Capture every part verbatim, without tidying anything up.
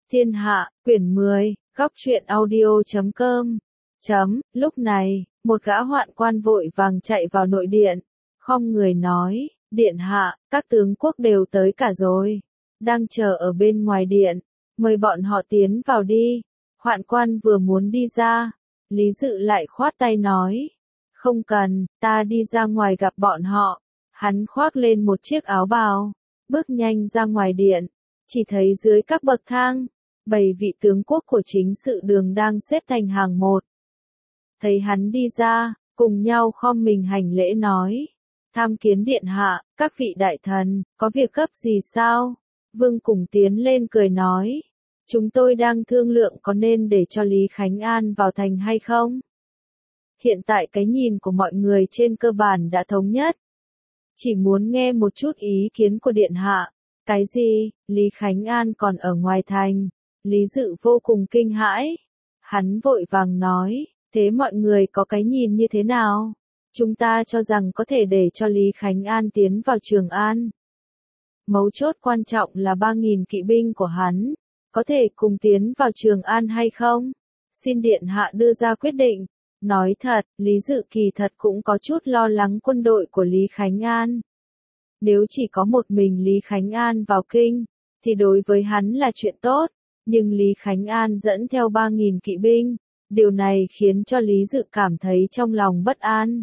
Thiên Hạ, quyển mười, góc truyện audio chấm com. Chấm, lúc này, một gã hoạn quan vội vàng chạy vào nội điện, khom người nói, điện hạ, các tướng quốc đều tới cả rồi, đang chờ ở bên ngoài điện, mời bọn họ tiến vào đi. Hoạn quan vừa muốn đi ra, Lý Dự lại khoát tay nói, không cần, ta đi ra ngoài gặp bọn họ. Hắn khoác lên một chiếc áo bào, bước nhanh ra ngoài điện, chỉ thấy dưới các bậc thang, bảy vị tướng quốc của chính sự đường đang xếp thành hàng một. Thấy hắn đi ra, cùng nhau khom mình hành lễ nói, tham kiến điện hạ, các vị đại thần, có việc gấp gì sao? Vương cùng tiến lên cười nói, chúng tôi đang thương lượng có nên để cho Lý Khánh An vào thành hay không? Hiện tại cái nhìn của mọi người trên cơ bản đã thống nhất. Chỉ muốn nghe một chút ý kiến của điện hạ. Cái gì, Lý Khánh An còn ở ngoài thành? Lý Dự vô cùng kinh hãi. Hắn vội vàng nói, thế mọi người có cái nhìn như thế nào? Chúng ta cho rằng có thể để cho Lý Khánh An tiến vào Trường An. Mấu chốt quan trọng là ba nghìn kỵ binh của hắn, có thể cùng tiến vào Trường An hay không? Xin điện hạ đưa ra quyết định. Nói thật, Lý Dự kỳ thật cũng có chút lo lắng quân đội của Lý Khánh An. Nếu chỉ có một mình Lý Khánh An vào kinh, thì đối với hắn là chuyện tốt, nhưng Lý Khánh An dẫn theo ba nghìn kỵ binh, điều này khiến cho Lý Dự cảm thấy trong lòng bất an.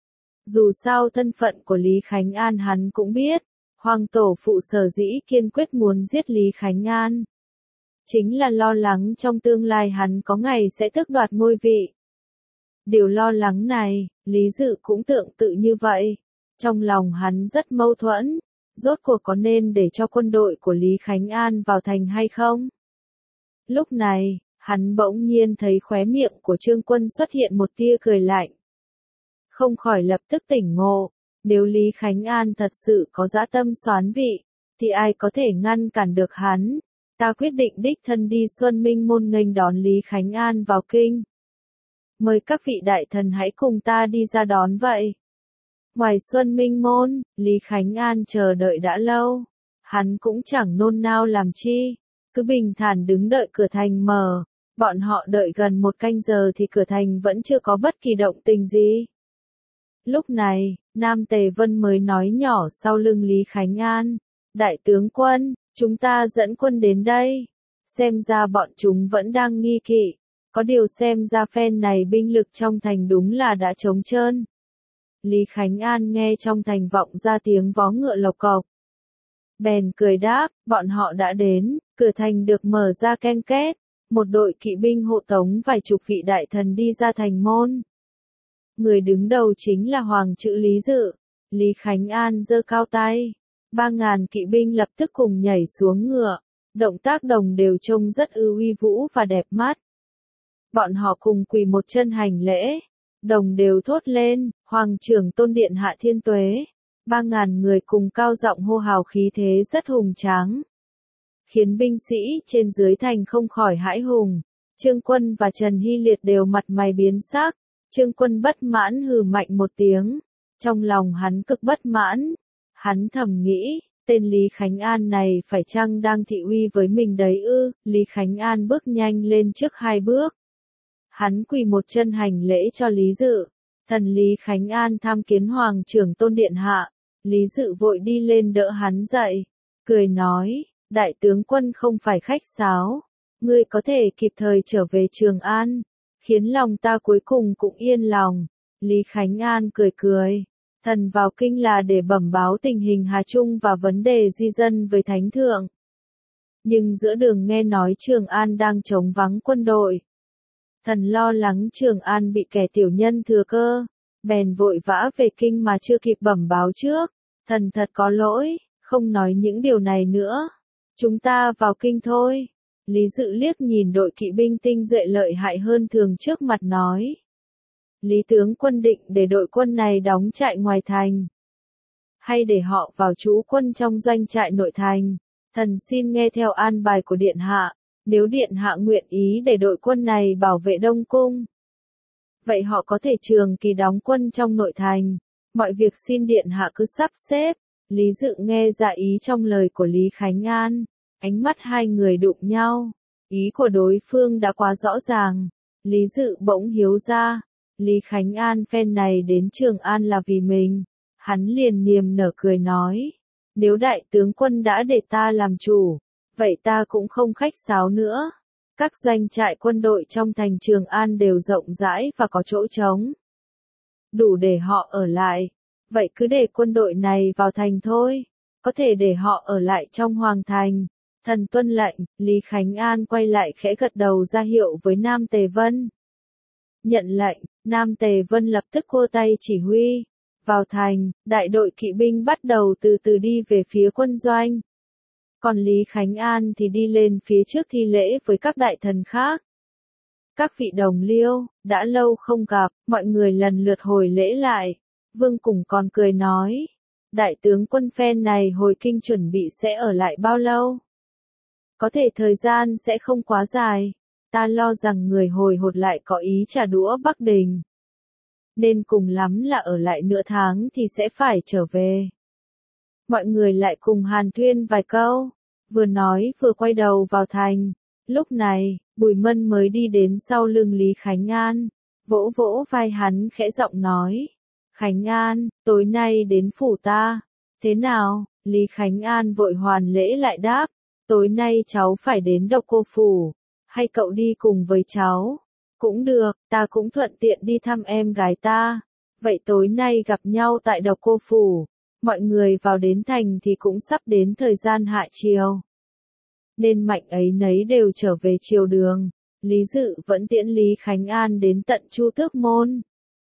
Dù sao thân phận của Lý Khánh An hắn cũng biết, Hoàng tổ phụ sở dĩ kiên quyết muốn giết Lý Khánh An. Chính là lo lắng trong tương lai hắn có ngày sẽ tước đoạt ngôi vị. Điều lo lắng này, Lý Dự cũng tương tự như vậy. Trong lòng hắn rất mâu thuẫn, rốt cuộc có nên để cho quân đội của Lý Khánh An vào thành hay không? Lúc này, hắn bỗng nhiên thấy khóe miệng của Trương Quân xuất hiện một tia cười lạnh. Không khỏi lập tức tỉnh ngộ, nếu Lý Khánh An thật sự có dã tâm soán vị, thì ai có thể ngăn cản được hắn? Ta quyết định đích thân đi Xuân Minh môn nghênh đón Lý Khánh An vào kinh. Mời các vị đại thần hãy cùng ta đi ra đón vậy. Ngoài Xuân Minh môn, Lý Khánh An chờ đợi đã lâu. Hắn cũng chẳng nôn nao làm chi, cứ bình thản đứng đợi cửa thành mở. Bọn họ đợi gần một canh giờ thì cửa thành vẫn chưa có bất kỳ động tình gì. Lúc này, Nam Tề Vân mới nói nhỏ sau lưng Lý Khánh An, đại tướng quân, chúng ta dẫn quân đến đây. Xem ra bọn chúng vẫn đang nghi kỵ. Có điều xem ra phen này binh lực trong thành đúng là đã trống trơn. Lý Khánh An nghe trong thành vọng ra tiếng vó ngựa lộc cộc. Bèn cười đáp, bọn họ đã đến, cửa thành được mở ra ken két, một đội kỵ binh hộ tống vài chục vị đại thần đi ra thành môn. Người đứng đầu chính là Hoàng chữ Lý Dự. Lý Khánh An giơ cao tay, ba ngàn kỵ binh lập tức cùng nhảy xuống ngựa, động tác đồng đều trông rất ư uy vũ và đẹp mắt. Bọn họ cùng quỳ một chân hành lễ, đồng đều thốt lên, Hoàng trưởng tôn điện hạ thiên tuế. Ba ngàn người cùng cao giọng hô hào khí thế rất hùng tráng, khiến binh sĩ trên dưới thành không khỏi hãi hùng. Trương Quân và Trần Hy Liệt đều mặt mày biến sắc. Trương Quân bất mãn hừ mạnh một tiếng, trong lòng hắn cực bất mãn. Hắn thầm nghĩ, tên Lý Khánh An này phải chăng đang thị uy với mình đấy ư? Lý Khánh An bước nhanh lên trước hai bước. Hắn quỳ một chân hành lễ cho Lý Dự. Thần Lý Khánh An tham kiến Hoàng trưởng tôn điện hạ. Lý Dự vội đi lên đỡ hắn dậy, cười nói, đại tướng quân không phải khách sáo, ngươi có thể kịp thời trở về Trường An, khiến lòng ta cuối cùng cũng yên lòng. Lý Khánh An cười cười, thần vào kinh là để bẩm báo tình hình Hà Trung và vấn đề di dân với Thánh Thượng. Nhưng giữa đường nghe nói Trường An đang trống vắng quân đội. Thần lo lắng Trường An bị kẻ tiểu nhân thừa cơ, bèn vội vã về kinh mà chưa kịp bẩm báo trước. Thần thật có lỗi, không nói những điều này nữa. Chúng ta vào kinh thôi. Lý Dự liếc nhìn đội kỵ binh tinh duệ lợi hại hơn thường trước mặt nói. Lý tướng quân định để đội quân này đóng trại ngoài thành, hay để họ vào trú quân trong doanh trại nội thành? Thần xin nghe theo an bài của điện hạ. Nếu điện hạ nguyện ý để đội quân này bảo vệ Đông Cung, vậy họ có thể trường kỳ đóng quân trong nội thành. Mọi việc xin điện hạ cứ sắp xếp. Lý Dự nghe ra ý trong lời của Lý Khánh An, ánh mắt hai người đụng nhau, Ý của đối phương đã quá rõ ràng. Lý Dự bỗng hiếu ra. Lý Khánh An phen này đến Trường An là vì mình. Hắn liền niềm nở cười nói. Nếu đại tướng quân đã để ta làm chủ, vậy ta cũng không khách sáo nữa. Các doanh trại quân đội trong thành Trường An đều rộng rãi và có chỗ trống. Đủ để họ ở lại. Vậy cứ để quân đội này vào thành thôi. Có thể để họ ở lại trong hoàng thành. Thần tuân lệnh. Lý Khánh An quay lại khẽ gật đầu ra hiệu với Nam Tề Vân. Nhận lệnh, Nam Tề Vân lập tức quơ tay chỉ huy. Vào thành, đại đội kỵ binh bắt đầu từ từ đi về phía quân doanh. Còn Lý Khánh An thì đi lên phía trước thi lễ với các đại thần khác. Các vị đồng liêu, đã lâu không gặp, mọi người lần lượt hồi lễ lại. Vương Cùng còn cười nói. Đại tướng quân phen này hồi kinh chuẩn bị sẽ ở lại bao lâu? Có thể thời gian sẽ không quá dài. Ta lo rằng người hồi hột lại có ý trả đũa Bắc Đình. Nên cùng lắm là ở lại nửa tháng thì sẽ phải trở về. Mọi người lại cùng hàn thuyên vài câu. Vừa nói vừa quay đầu vào thành. Lúc này, Bùi Mân mới đi đến sau lưng Lý Khánh An. Vỗ vỗ vai hắn khẽ giọng nói. Khánh An, tối nay đến phủ ta. Thế nào? Lý Khánh An vội hoàn lễ lại đáp. Tối nay cháu phải đến Độc Cô phủ. Hay cậu đi cùng với cháu? Cũng được, ta cũng thuận tiện đi thăm em gái ta. Vậy tối nay gặp nhau tại Độc Cô phủ. Mọi người vào đến thành thì cũng sắp đến thời gian hạ chiều. Nên mạnh ấy nấy đều trở về chiều đường. Lý Dự vẫn tiễn Lý Khánh An đến tận Chu Tước Môn.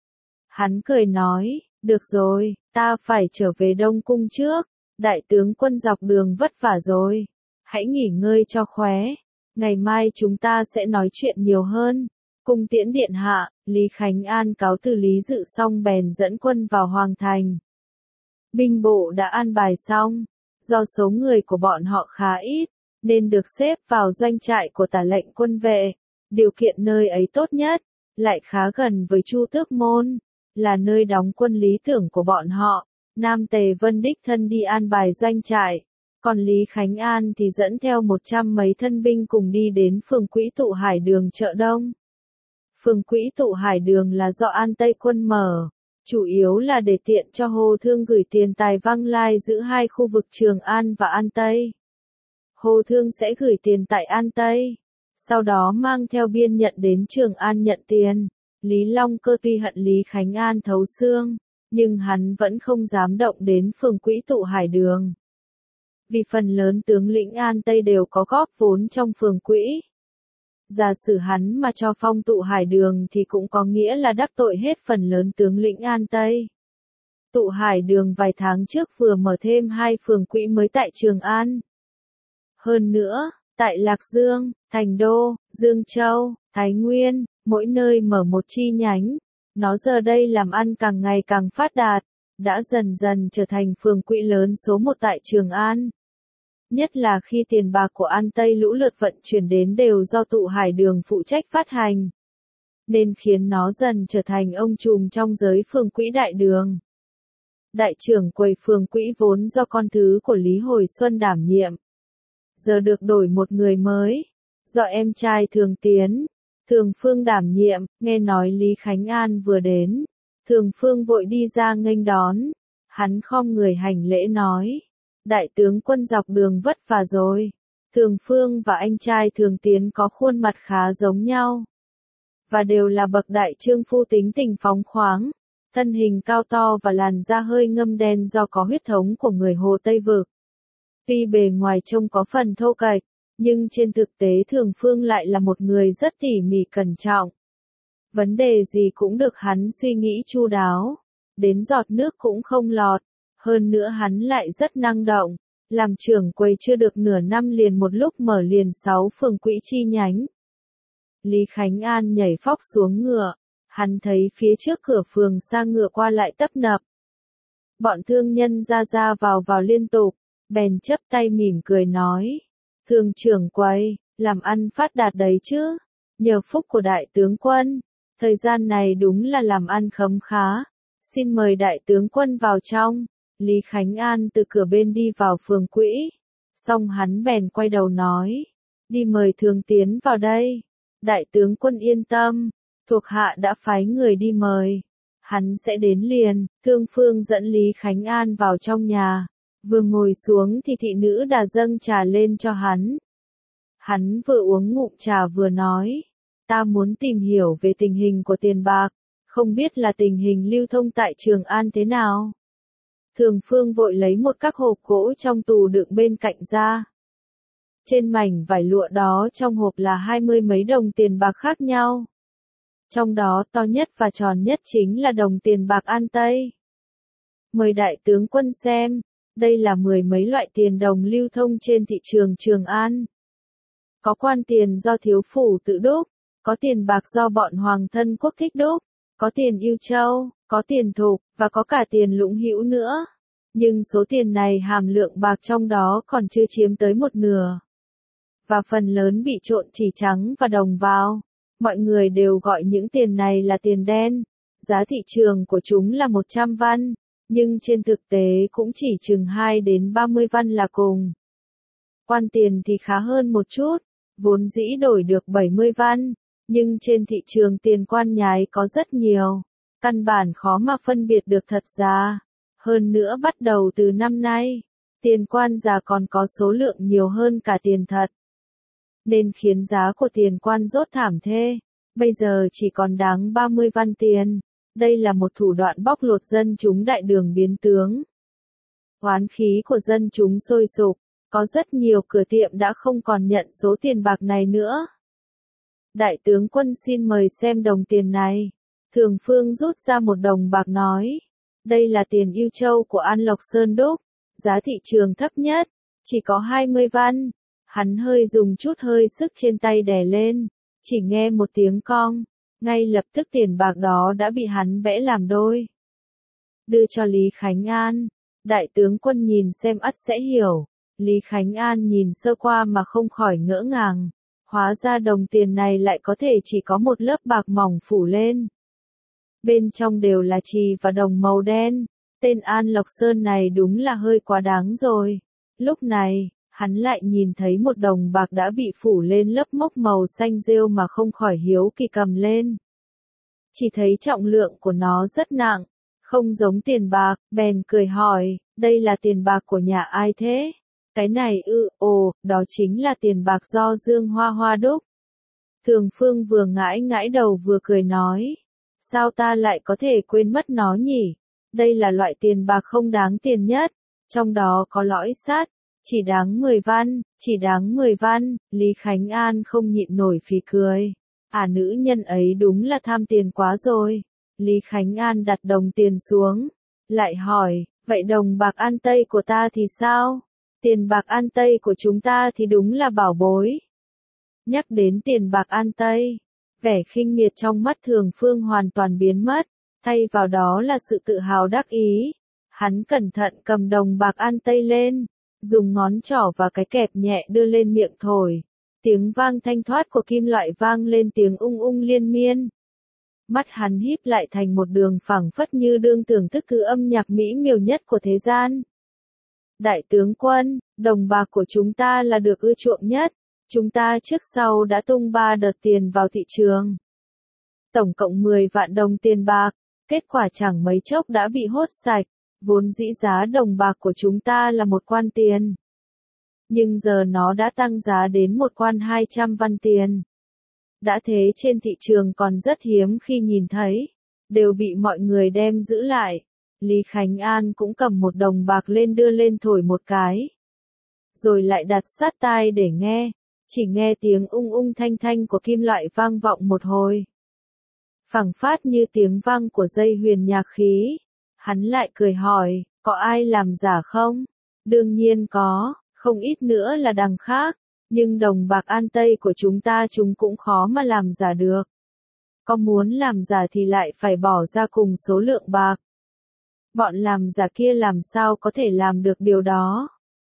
Hắn cười nói, được rồi, ta phải trở về Đông Cung trước. Đại tướng quân dọc đường vất vả rồi. Hãy nghỉ ngơi cho khỏe. Ngày mai chúng ta sẽ nói chuyện nhiều hơn. Cung tiễn điện hạ, Lý Khánh An cáo từ Lý Dự xong bèn dẫn quân vào hoàng thành. Binh bộ đã an bài xong. Do số người của bọn họ khá ít, nên được xếp vào doanh trại của tả lệnh quân vệ. Điều kiện nơi ấy tốt nhất, lại khá gần với Chu Tước Môn, là nơi đóng quân lý tưởng của bọn họ. Nam Tề Vân đích thân đi an bài doanh trại, còn Lý Khánh An thì dẫn theo một trăm mấy thân binh cùng đi đến phường Quỹ Tụ Hải Đường chợ Đông. Phường Quỹ Tụ Hải Đường là do An Tây quân mở, chủ yếu là để tiện cho Hồ Thương gửi tiền tài văng lai giữa hai khu vực Trường An và An Tây. Hồ Thương sẽ gửi tiền tại An Tây, sau đó mang theo biên nhận đến Trường An nhận tiền. Lý Long Cơ tuy hận Lý Khánh An thấu xương, nhưng hắn vẫn không dám động đến phường Quỹ Tụ Hải Đường. Vì phần lớn tướng lĩnh An Tây đều có góp vốn trong phường quỹ. Giả sử hắn mà cho phong Tụ Hải Đường thì cũng có nghĩa là đắc tội hết phần lớn tướng lĩnh An Tây. Tụ Hải Đường vài tháng trước vừa mở thêm hai phường quỹ mới tại Trường An. Hơn nữa, tại Lạc Dương, Thành Đô, Dương Châu, Thái Nguyên, mỗi nơi mở một chi nhánh. Nó giờ đây làm ăn càng ngày càng phát đạt, đã dần dần trở thành phường quỹ lớn số một tại Trường An. Nhất là khi tiền bạc của An Tây lũ lượt vận chuyển đến đều do Tụ Hải Đường phụ trách phát hành, nên khiến nó dần trở thành ông trùm trong giới phường quỹ đại đường. Đại trưởng quầy phường quỹ vốn do con thứ của Lý Hồi Xuân đảm nhiệm, giờ được đổi một người mới, do em trai Thường Tiến, Thường Phương đảm nhiệm. Nghe nói Lý Khánh An vừa đến, Thường Phương vội đi ra nghênh đón. Hắn khom người hành lễ nói, đại tướng quân dọc đường vất vả rồi. Thường Phương và anh trai Thường Tiến có khuôn mặt khá giống nhau, và đều là bậc đại trương phu tính tình phóng khoáng, thân hình cao to và làn da hơi ngâm đen do có huyết thống của người Hồ Tây Vực. Tuy bề ngoài trông có phần thô kệch, nhưng trên thực tế Thường Phương lại là một người rất tỉ mỉ cẩn trọng. Vấn đề gì cũng được hắn suy nghĩ chu đáo, đến giọt nước cũng không lọt. Hơn nữa hắn lại rất năng động, làm trưởng quầy chưa được nửa năm liền một lúc mở liền sáu phường quỹ chi nhánh. Lý Khánh An nhảy phóc xuống ngựa, hắn thấy phía trước cửa phường xa ngựa qua lại tấp nập. Bọn thương nhân ra ra vào vào liên tục, bèn chắp tay mỉm cười nói, Thường trưởng quầy, làm ăn phát đạt đấy chứ, nhờ phúc của đại tướng quân, thời gian này đúng là làm ăn khấm khá, xin mời đại tướng quân vào trong. Lý Khánh An từ cửa bên đi vào phường quỹ, xong hắn bèn quay đầu nói, đi mời Thường Tiến vào đây. Đại tướng quân yên tâm, thuộc hạ đã phái người đi mời. Hắn sẽ đến liền. Thương Phương dẫn Lý Khánh An vào trong nhà. Vừa ngồi xuống thì thị nữ đã dâng trà lên cho hắn. Hắn vừa uống ngụm trà vừa nói, ta muốn tìm hiểu về tình hình của tiền bạc, không biết là tình hình lưu thông tại Trường An thế nào. Thường Phương vội lấy một các hộp gỗ trong tủ đựng bên cạnh ra. Trên mảnh vải lụa đó trong hộp là hai mươi mấy đồng tiền bạc khác nhau. Trong đó to nhất và tròn nhất chính là đồng tiền bạc An Tây. Mời đại tướng quân xem, đây là mười mấy loại tiền đồng lưu thông trên thị trường Trường An. Có quan tiền do thiếu phủ tự đúc, có tiền bạc do bọn hoàng thân quốc thích đúc, có tiền Yêu Châu, có tiền thục, và có cả tiền Lũng Hữu nữa. Nhưng số tiền này hàm lượng bạc trong đó còn chưa chiếm tới một nửa. Và phần lớn bị trộn chỉ trắng và đồng vào. Mọi người đều gọi những tiền này là tiền đen. Giá thị trường của chúng là một trăm văn, nhưng trên thực tế cũng chỉ chừng hai đến ba mươi văn là cùng. Quan tiền thì khá hơn một chút, vốn dĩ đổi được bảy mươi văn, nhưng trên thị trường tiền quan nhái có rất nhiều, căn bản khó mà phân biệt được thật giá. Hơn nữa bắt đầu từ năm nay, tiền quan giả còn có số lượng nhiều hơn cả tiền thật. Nên khiến giá của tiền quan rốt thảm thê, bây giờ chỉ còn đáng ba mươi văn tiền. Đây là một thủ đoạn bóc lột dân chúng đại đường biến tướng. Oán khí của dân chúng sôi sục, có rất nhiều cửa tiệm đã không còn nhận số tiền bạc này nữa. Đại tướng quân xin mời xem đồng tiền này. Thường Phương rút ra một đồng bạc nói, đây là tiền Yêu Châu của An Lộc Sơn đúc, giá thị trường thấp nhất, chỉ có hai mươi văn. Hắn hơi dùng chút hơi sức trên tay đè lên, chỉ nghe một tiếng cong, ngay lập tức tiền bạc đó đã bị hắn bẽ làm đôi. Đưa cho Lý Khánh An, đại tướng quân nhìn xem ắt sẽ hiểu. Lý Khánh An nhìn sơ qua mà không khỏi ngỡ ngàng, hóa ra đồng tiền này lại có thể chỉ có một lớp bạc mỏng phủ lên. Bên trong đều là chì và đồng màu đen, tên An Lộc Sơn này đúng là hơi quá đáng rồi. Lúc này, hắn lại nhìn thấy một đồng bạc đã bị phủ lên lớp mốc màu xanh rêu mà không khỏi hiếu kỳ cầm lên. Chỉ thấy trọng lượng của nó rất nặng, không giống tiền bạc, bèn cười hỏi, đây là tiền bạc của nhà ai thế? Cái này ư, ồ, đó chính là tiền bạc do Dương Hoa Hoa đúc. Thường Phương vừa ngãi ngãi đầu vừa cười nói, sao ta lại có thể quên mất nó nhỉ? Đây là loại tiền bạc không đáng tiền nhất, trong đó có lõi sắt, chỉ đáng mười văn, chỉ đáng mười văn. Lý Khánh An không nhịn nổi phì cười. À, nữ nhân ấy đúng là tham tiền quá rồi. Lý Khánh An đặt đồng tiền xuống, lại hỏi, vậy đồng bạc An Tây của ta thì sao? Tiền bạc An Tây của chúng ta thì đúng là bảo bối. Nhắc đến tiền bạc An Tây, vẻ khinh miệt trong mắt Thường Phương hoàn toàn biến mất, thay vào đó là sự tự hào đắc ý. Hắn cẩn thận cầm đồng bạc An Tây lên, dùng ngón trỏ và cái kẹp nhẹ đưa lên miệng thổi. Tiếng vang thanh thoát của kim loại vang lên tiếng ung ung liên miên. Mắt hắn híp lại thành một đường phẳng phất như đương thưởng thức thứ âm nhạc mỹ miều nhất của thế gian. Đại tướng quân, đồng bạc của chúng ta là được ưa chuộng nhất. Chúng ta trước sau đã tung ba đợt tiền vào thị trường. Tổng cộng mười vạn đồng tiền bạc, kết quả chẳng mấy chốc đã bị hốt sạch. Vốn dĩ giá đồng bạc của chúng ta là một quan tiền. Nhưng giờ nó đã tăng giá đến một quan hai trăm văn tiền. Đã thế trên thị trường còn rất hiếm khi nhìn thấy, đều bị mọi người đem giữ lại. Lý Khánh An cũng cầm một đồng bạc lên đưa lên thổi một cái. Rồi lại đặt sát tai để nghe, chỉ nghe tiếng ung ung thanh thanh của kim loại vang vọng một hồi. Phẳng phát như tiếng vang của dây huyền nhạc khí. Hắn lại cười hỏi, có ai làm giả không? Đương nhiên có, không ít nữa là đằng khác, nhưng đồng bạc An Tây của chúng ta chúng cũng khó mà làm giả được. Có muốn làm giả thì lại phải bỏ ra cùng số lượng bạc. Bọn làm giả kia làm sao có thể làm được điều đó?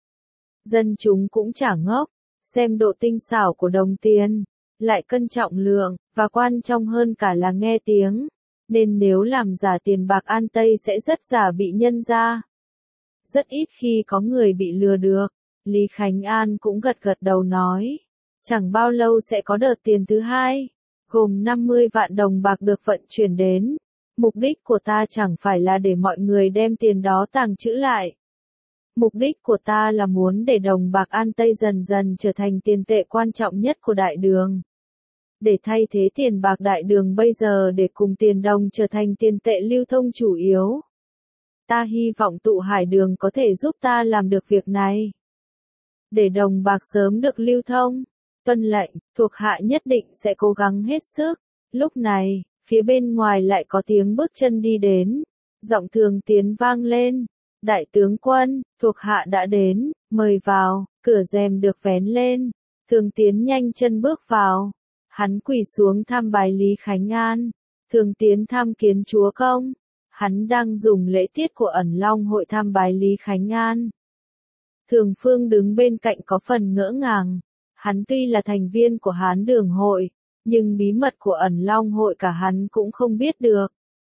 Dân chúng cũng chả ngốc, xem độ tinh xảo của đồng tiền, lại cân trọng lượng, và quan trọng hơn cả là nghe tiếng. Nên nếu làm giả tiền bạc An Tây sẽ rất giả bị nhân ra. Rất ít khi có người bị lừa được. Lý Khánh An cũng gật gật đầu nói. Chẳng bao lâu sẽ có đợt tiền thứ hai, gồm năm mươi vạn đồng bạc được vận chuyển đến. Mục đích của ta chẳng phải là để mọi người đem tiền đó tàng trữ lại. Mục đích của ta là muốn để đồng bạc An Tây dần dần trở thành tiền tệ quan trọng nhất của đại đường. Để thay thế tiền bạc đại đường bây giờ để cùng tiền đồng trở thành tiền tệ lưu thông chủ yếu. Ta hy vọng tụ hải đường có thể giúp ta làm được việc này. Để đồng bạc sớm được lưu thông, tuân lệnh, thuộc hạ nhất định sẽ cố gắng hết sức. Lúc này, phía bên ngoài lại có tiếng bước chân đi đến. Giọng Thường Tiến vang lên. Đại tướng quân, thuộc hạ đã đến, mời vào, cửa rèm được vén lên. Thường Tiến nhanh chân bước vào. Hắn quỳ xuống thăm bái Lý Khánh An. Thường Tiến tham kiến chúa công. Hắn đang dùng lễ tiết của ẩn long hội thăm bái Lý Khánh An. Thường Phương đứng bên cạnh có phần ngỡ ngàng. Hắn tuy là thành viên của Hán Đường hội, nhưng bí mật của ẩn long hội cả hắn cũng không biết được.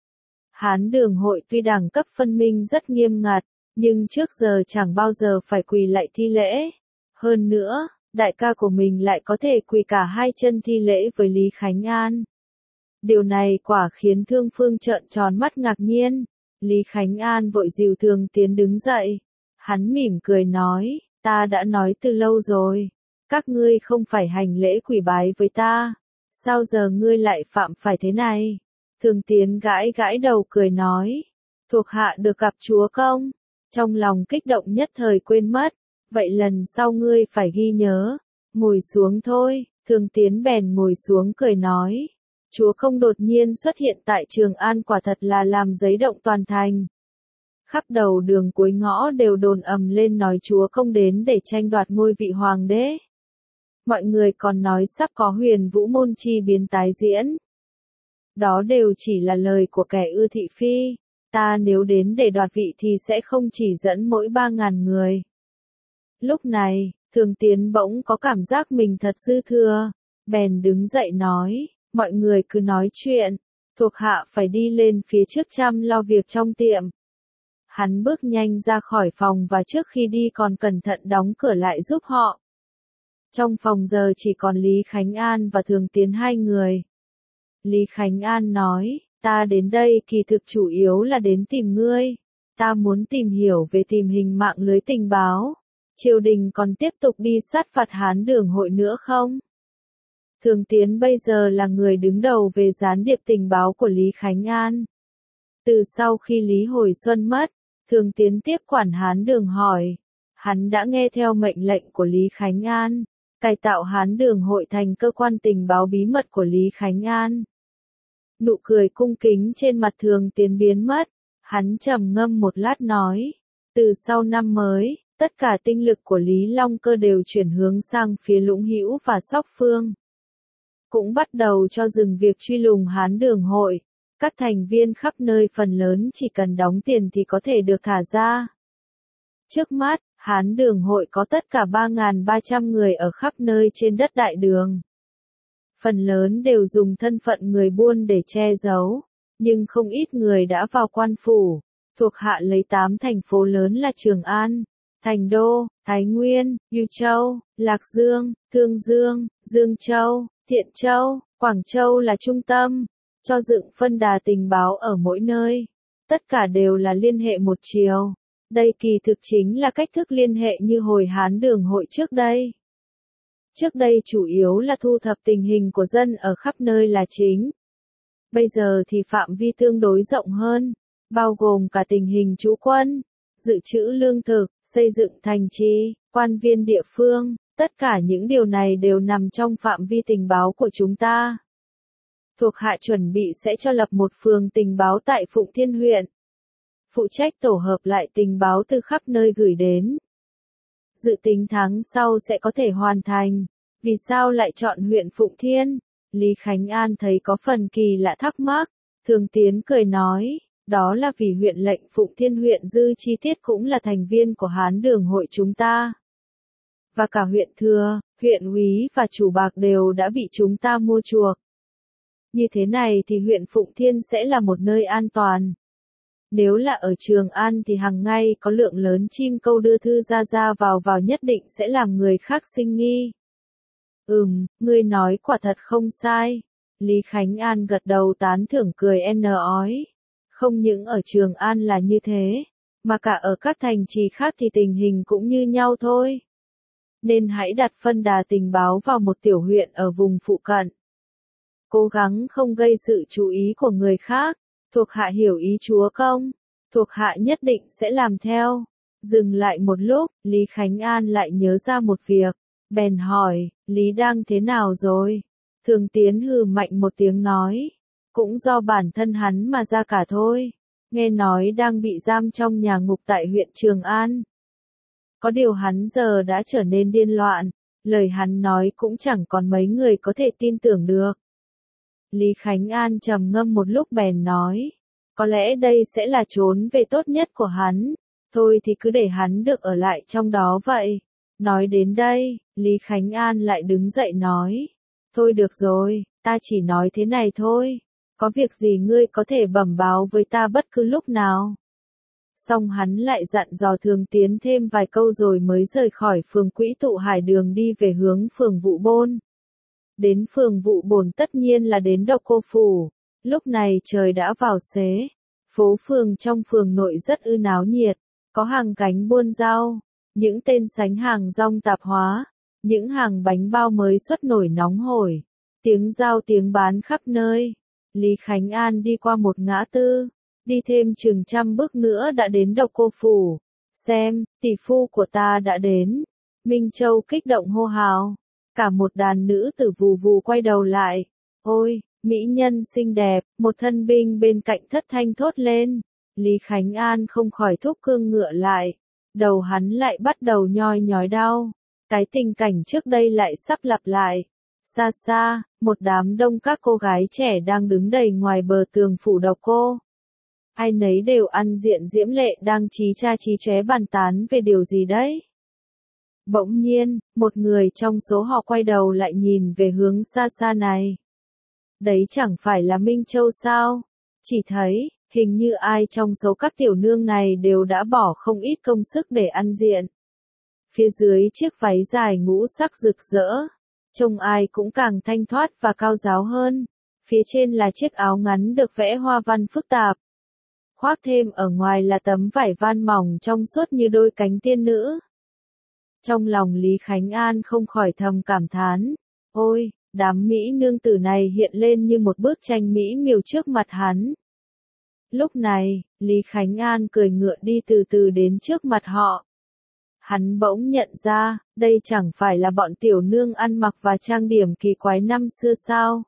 Hán Đường hội tuy đẳng cấp phân minh rất nghiêm ngặt, nhưng trước giờ chẳng bao giờ phải quỳ lạy thi lễ. Hơn nữa, đại ca của mình lại có thể quỳ cả hai chân thi lễ với Lý Khánh An. Điều này quả khiến Thương Phương trợn tròn mắt ngạc nhiên. Lý Khánh An vội dìu Thường Tiến đứng dậy. Hắn mỉm cười nói, ta đã nói từ lâu rồi. Các ngươi không phải hành lễ quỳ bái với ta. Sao giờ ngươi lại phạm phải thế này? Thường Tiến gãi gãi đầu cười nói. Thuộc hạ được gặp chúa công. Trong lòng kích động nhất thời quên mất. Vậy lần sau ngươi phải ghi nhớ. Ngồi xuống thôi. Thường Tiến bèn ngồi xuống cười nói. Chúa công đột nhiên xuất hiện tại Trường An quả thật là làm giấy động toàn thành. Khắp đầu đường cuối ngõ đều đồn ầm lên nói chúa công đến để tranh đoạt ngôi vị hoàng đế. Mọi người còn nói sắp có Huyền Vũ môn chi biến tái diễn. Đó đều chỉ là lời của kẻ ưa thị phi. Ta nếu đến để đoạt vị thì sẽ không chỉ dẫn mỗi ba ngàn người. Lúc này, Thường Tiến bỗng có cảm giác mình thật dư thừa. Bèn đứng dậy nói, mọi người cứ nói chuyện. Thuộc hạ phải đi lên phía trước chăm lo việc trong tiệm. Hắn bước nhanh ra khỏi phòng và trước khi đi còn cẩn thận đóng cửa lại giúp họ. Trong phòng giờ chỉ còn Lý Khánh An và Thường Tiến hai người. Lý Khánh An nói, ta đến đây kỳ thực chủ yếu là đến tìm ngươi. Ta muốn tìm hiểu về tình hình mạng lưới tình báo. Triều đình còn tiếp tục đi sát phạt Hán Đường hội nữa không? Thường Tiến bây giờ là người đứng đầu về gián điệp tình báo của Lý Khánh An. Từ sau khi Lý Hồi Xuân mất, Thường Tiến tiếp quản Hán Đường hỏi. Hắn đã nghe theo mệnh lệnh của Lý Khánh An, cải tạo Hán Đường hội thành cơ quan tình báo bí mật của Lý Khánh An. Nụ cười cung kính trên mặt Thường Tiến biến mất, hắn trầm ngâm một lát nói. Từ sau năm mới, tất cả tinh lực của Lý Long Cơ đều chuyển hướng sang phía Lũng Hữu và Sóc Phương. Cũng bắt đầu cho dừng việc truy lùng Hán Đường hội. Các thành viên khắp nơi phần lớn chỉ cần đóng tiền thì có thể được thả ra. Trước mắt, Hán Đường hội có tất cả ba nghìn ba trăm người ở khắp nơi trên đất đại đường. Phần lớn đều dùng thân phận người buôn để che giấu, nhưng không ít người đã vào quan phủ. Thuộc hạ lấy tám thành phố lớn là Trường An, Thành Đô, Thái Nguyên, Yu Châu, Lạc Dương, Thương Dương, Dương Châu, Thiện Châu, Quảng Châu là trung tâm, cho dựng phân đà tình báo ở mỗi nơi. Tất cả đều là liên hệ một chiều. Đây kỳ thực chính là cách thức liên hệ như hồi Hán Đường hội trước đây. Trước đây chủ yếu là thu thập tình hình của dân ở khắp nơi là chính. Bây giờ thì phạm vi tương đối rộng hơn, bao gồm cả tình hình trú quân, dự trữ lương thực, xây dựng thành trì, quan viên địa phương, tất cả những điều này đều nằm trong phạm vi tình báo của chúng ta. Thuộc hạ chuẩn bị sẽ cho lập một phường tình báo tại Phụng Thiên huyện. Phụ trách tổ hợp lại tình báo từ khắp nơi gửi đến. Dự tính tháng sau sẽ có thể hoàn thành. Vì sao lại chọn huyện Phụng Thiên? Lý Khánh An thấy có phần kỳ lạ thắc mắc. Thường Tiến cười nói, đó là vì huyện lệnh Phụng Thiên huyện Dư Chi Tiết cũng là thành viên của Hán Đường hội chúng ta. Và cả huyện Thừa, huyện Úy và Chủ Bạc đều đã bị chúng ta mua chuộc. Như thế này thì huyện Phụng Thiên sẽ là một nơi an toàn. Nếu là ở Trường An thì hàng ngày có lượng lớn chim câu đưa thư ra ra vào vào nhất định sẽ làm người khác sinh nghi. Ừm, ngươi nói quả thật không sai. Lý Khánh An gật đầu tán thưởng cười n ói. Không những ở Trường An là như thế, mà cả ở các thành trì khác thì tình hình cũng như nhau thôi. Nên hãy đặt phân đà tình báo vào một tiểu huyện ở vùng phụ cận. Cố gắng không gây sự chú ý của người khác. Thuộc hạ hiểu ý chúa công. Thuộc hạ nhất định sẽ làm theo. Dừng lại một lúc, Lý Khánh An lại nhớ ra một việc. Bèn hỏi, Lý đang thế nào rồi? Thường Tiến hừ mạnh một tiếng nói. Cũng do bản thân hắn mà ra cả thôi. Nghe nói đang bị giam trong nhà ngục tại huyện Trường An. Có điều hắn giờ đã trở nên điên loạn. Lời hắn nói cũng chẳng còn mấy người có thể tin tưởng được. Lý Khánh An trầm ngâm một lúc bèn nói. Có lẽ đây sẽ là trốn về tốt nhất của hắn. Thôi thì cứ để hắn được ở lại trong đó vậy. Nói đến đây, Lý Khánh An lại đứng dậy nói. Thôi được rồi, ta chỉ nói thế này thôi. Có việc gì ngươi có thể bẩm báo với ta bất cứ lúc nào. Xong hắn lại dặn dò Thường Tiến thêm vài câu rồi mới rời khỏi phường Quỹ Tụ Hải đường đi về hướng phường Vụ Bôn. Đến phường Vụ Bồn tất nhiên là đến Độc Cô Phủ. Lúc này trời đã vào xế. Phố phường trong phường nội rất ư náo nhiệt. Có hàng gánh buôn rau, những tên sánh hàng rong tạp hóa, những hàng bánh bao mới xuất nổi nóng hổi. Tiếng giao tiếng bán khắp nơi. Lý Khánh An đi qua một ngã tư. Đi thêm chừng trăm bước nữa đã đến Độc Cô Phủ. Xem, tỷ phu của ta đã đến. Minh Châu kích động hô hào. Cả một đàn nữ tử vù vù quay đầu lại. Ôi, mỹ nhân xinh đẹp, một thân binh bên cạnh thất thanh thốt lên. Lý Khánh An không khỏi thúc cương ngựa lại. Đầu hắn lại bắt đầu nhoi nhói đau. Cái tình cảnh trước đây lại sắp lặp lại. Xa xa, một đám đông các cô gái trẻ đang đứng đầy ngoài bờ tường phủ Độc Cô. Ai nấy đều ăn diện diễm lệ đang chí cha chí chóe bàn tán về điều gì đấy. Bỗng nhiên, một người trong số họ quay đầu lại nhìn về hướng xa xa này. Đấy chẳng phải là Minh Châu sao? Chỉ thấy, hình như ai trong số các tiểu nương này đều đã bỏ không ít công sức để ăn diện. Phía dưới chiếc váy dài ngũ sắc rực rỡ, trông ai cũng càng thanh thoát và cao ráo hơn. Phía trên là chiếc áo ngắn được vẽ hoa văn phức tạp. Khoác thêm ở ngoài là tấm vải van mỏng trong suốt như đôi cánh tiên nữ. Trong lòng Lý Khánh An không khỏi thầm cảm thán. Ôi, đám mỹ nương tử này hiện lên như một bức tranh mỹ miều trước mặt hắn. Lúc này, Lý Khánh An cười ngựa đi từ từ đến trước mặt họ. Hắn bỗng nhận ra, đây chẳng phải là bọn tiểu nương ăn mặc và trang điểm kỳ quái năm xưa sao?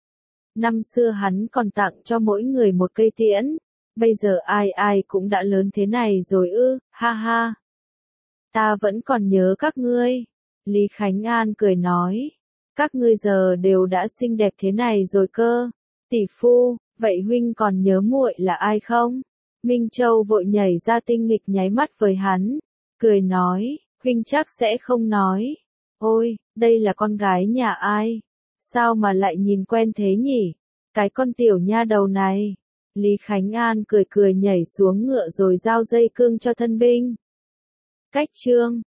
Năm xưa hắn còn tặng cho mỗi người một cây tiễn. Bây giờ ai ai cũng đã lớn thế này rồi ư, ha ha. Ta vẫn còn nhớ các ngươi. Lý Khánh An cười nói. Các ngươi giờ đều đã xinh đẹp thế này rồi cơ. Tỷ phu, vậy huynh còn nhớ muội là ai không? Minh Châu vội nhảy ra tinh nghịch nháy mắt với hắn. Cười nói, huynh chắc sẽ không nói. Ôi, đây là con gái nhà ai? Sao mà lại nhìn quen thế nhỉ? Cái con tiểu nha đầu này. Lý Khánh An cười cười nhảy xuống ngựa rồi giao dây cương cho thân binh. Cách chương